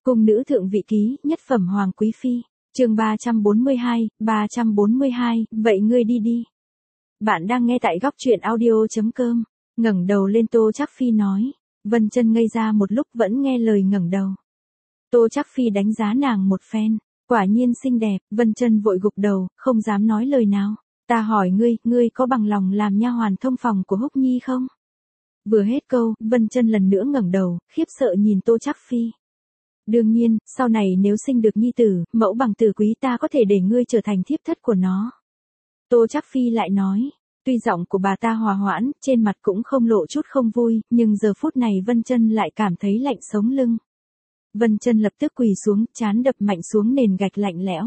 Cung nữ thượng vị ký, nhất phẩm hoàng quý phi. Chương 342, vậy ngươi đi đi. Bạn đang nghe tại góc truyện audio.com. Ngẩng đầu lên Tô Trác Phi nói. Vân Chân ngây ra một lúc vẫn nghe lời ngẩng đầu. Tô Trác Phi đánh giá nàng một phen, quả nhiên xinh đẹp. Vân Chân vội gục đầu, không dám nói lời nào. Ta hỏi ngươi có bằng lòng làm nha hoàn thông phòng của Húc Nhi không? Vừa hết câu, Vân Chân lần nữa ngẩng đầu, khiếp sợ nhìn Tô Trác Phi. Đương nhiên, sau này nếu sinh được nhi tử, mẫu bằng tử quý ta có thể để ngươi trở thành thiếp thất của nó. Tô Trác Phi lại nói, tuy giọng của bà ta hòa hoãn, trên mặt cũng không lộ chút không vui, nhưng giờ phút này Vân Chân lại cảm thấy lạnh sống lưng. Vân Chân lập tức quỳ xuống, trán đập mạnh xuống nền gạch lạnh lẽo.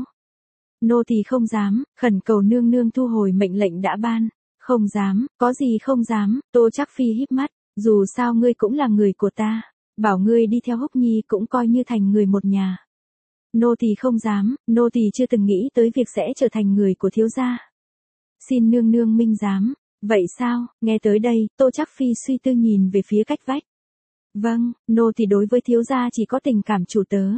Nô tỳ không dám, khẩn cầu nương nương thu hồi mệnh lệnh đã ban. Không dám, có gì không dám. Tô Trác Phi híp mắt, dù sao ngươi cũng là người của ta. Bảo ngươi đi theo Húc Nhi cũng coi như thành người một nhà. Nô tỳ không dám, nô tỳ chưa từng nghĩ tới việc sẽ trở thành người của thiếu gia. Xin nương nương minh giám. Vậy sao? Nghe tới đây, Tô Trác Phi suy tư nhìn về phía cách vách. Vâng, nô tỳ đối với thiếu gia chỉ có tình cảm chủ tớ.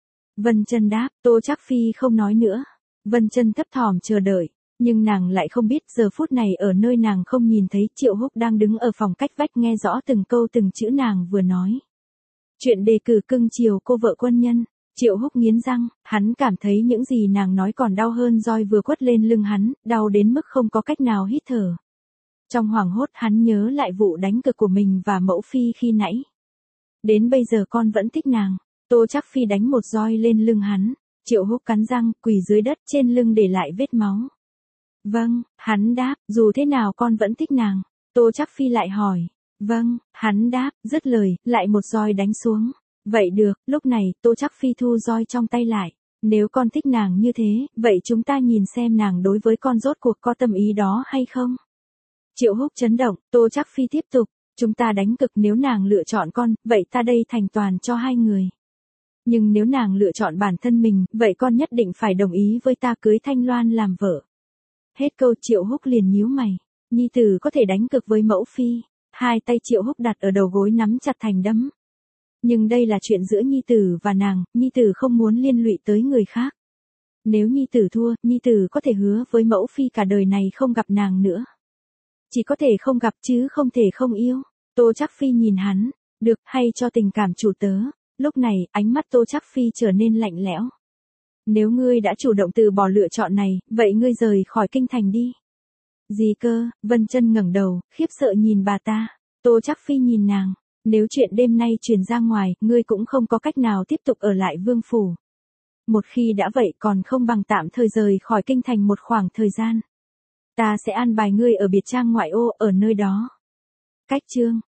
Vân Chân đáp. Tô Trác Phi không nói nữa. Vân Chân thấp thỏm chờ đợi, nhưng nàng lại không biết giờ phút này ở nơi nàng không nhìn thấy Triệu Húc đang đứng ở phòng cách vách nghe rõ từng câu từng chữ nàng vừa nói. Chuyện đề cử cưng chiều cô vợ quân nhân. Triệu Húc nghiến răng, hắn cảm thấy những gì nàng nói còn đau hơn roi vừa quất lên lưng hắn, đau đến mức không có cách nào hít thở. Trong hoảng hốt hắn nhớ lại vụ đánh cược của mình và mẫu phi khi nãy. Đến bây giờ con vẫn thích nàng. Tô Trác Phi đánh một roi lên lưng hắn. Triệu Húc cắn răng, quỳ dưới đất trên lưng để lại vết máu. Vâng, hắn đáp, dù thế nào con vẫn thích nàng. Tô Trác Phi lại hỏi. Vâng, hắn đáp, dứt lời, lại một roi đánh xuống. Vậy được, lúc này, Tô Trác Phi thu roi trong tay lại. Nếu con thích nàng như thế, vậy chúng ta nhìn xem nàng đối với con rốt cuộc có tâm ý đó hay không. Triệu Húc chấn động, Tô Trác Phi tiếp tục. Chúng ta đánh cực nếu nàng lựa chọn con, vậy ta đây thành toàn cho hai người. Nhưng nếu nàng lựa chọn bản thân mình, vậy con nhất định phải đồng ý với ta cưới Thanh Loan làm vợ. Hết câu Triệu Húc liền nhíu mày. Nhi tử có thể đánh cực với mẫu phi. Hai tay Triệu Húc đặt ở đầu gối nắm chặt thành đấm. Nhưng đây là chuyện giữa Nhi tử và nàng, Nhi tử không muốn liên lụy tới người khác. Nếu Nhi tử thua, Nhi tử có thể hứa với mẫu phi cả đời này không gặp nàng nữa. Chỉ có thể không gặp chứ không thể không yêu. Tô Trác Phi nhìn hắn. Được, hay cho tình cảm chủ tớ. Lúc này, ánh mắt Tô Trác Phi trở nên lạnh lẽo. Nếu ngươi đã chủ động từ bỏ lựa chọn này, vậy ngươi rời khỏi kinh thành đi. Gì cơ? Vân Chân ngẩng đầu, khiếp sợ nhìn bà ta. Tô Trác Phi nhìn nàng. Nếu chuyện đêm nay truyền ra ngoài, ngươi cũng không có cách nào tiếp tục ở lại vương phủ. Một khi đã vậy còn không bằng tạm thời rời khỏi kinh thành một khoảng thời gian. Ta sẽ an bài ngươi ở biệt trang ngoại ô ở nơi đó. Cách chương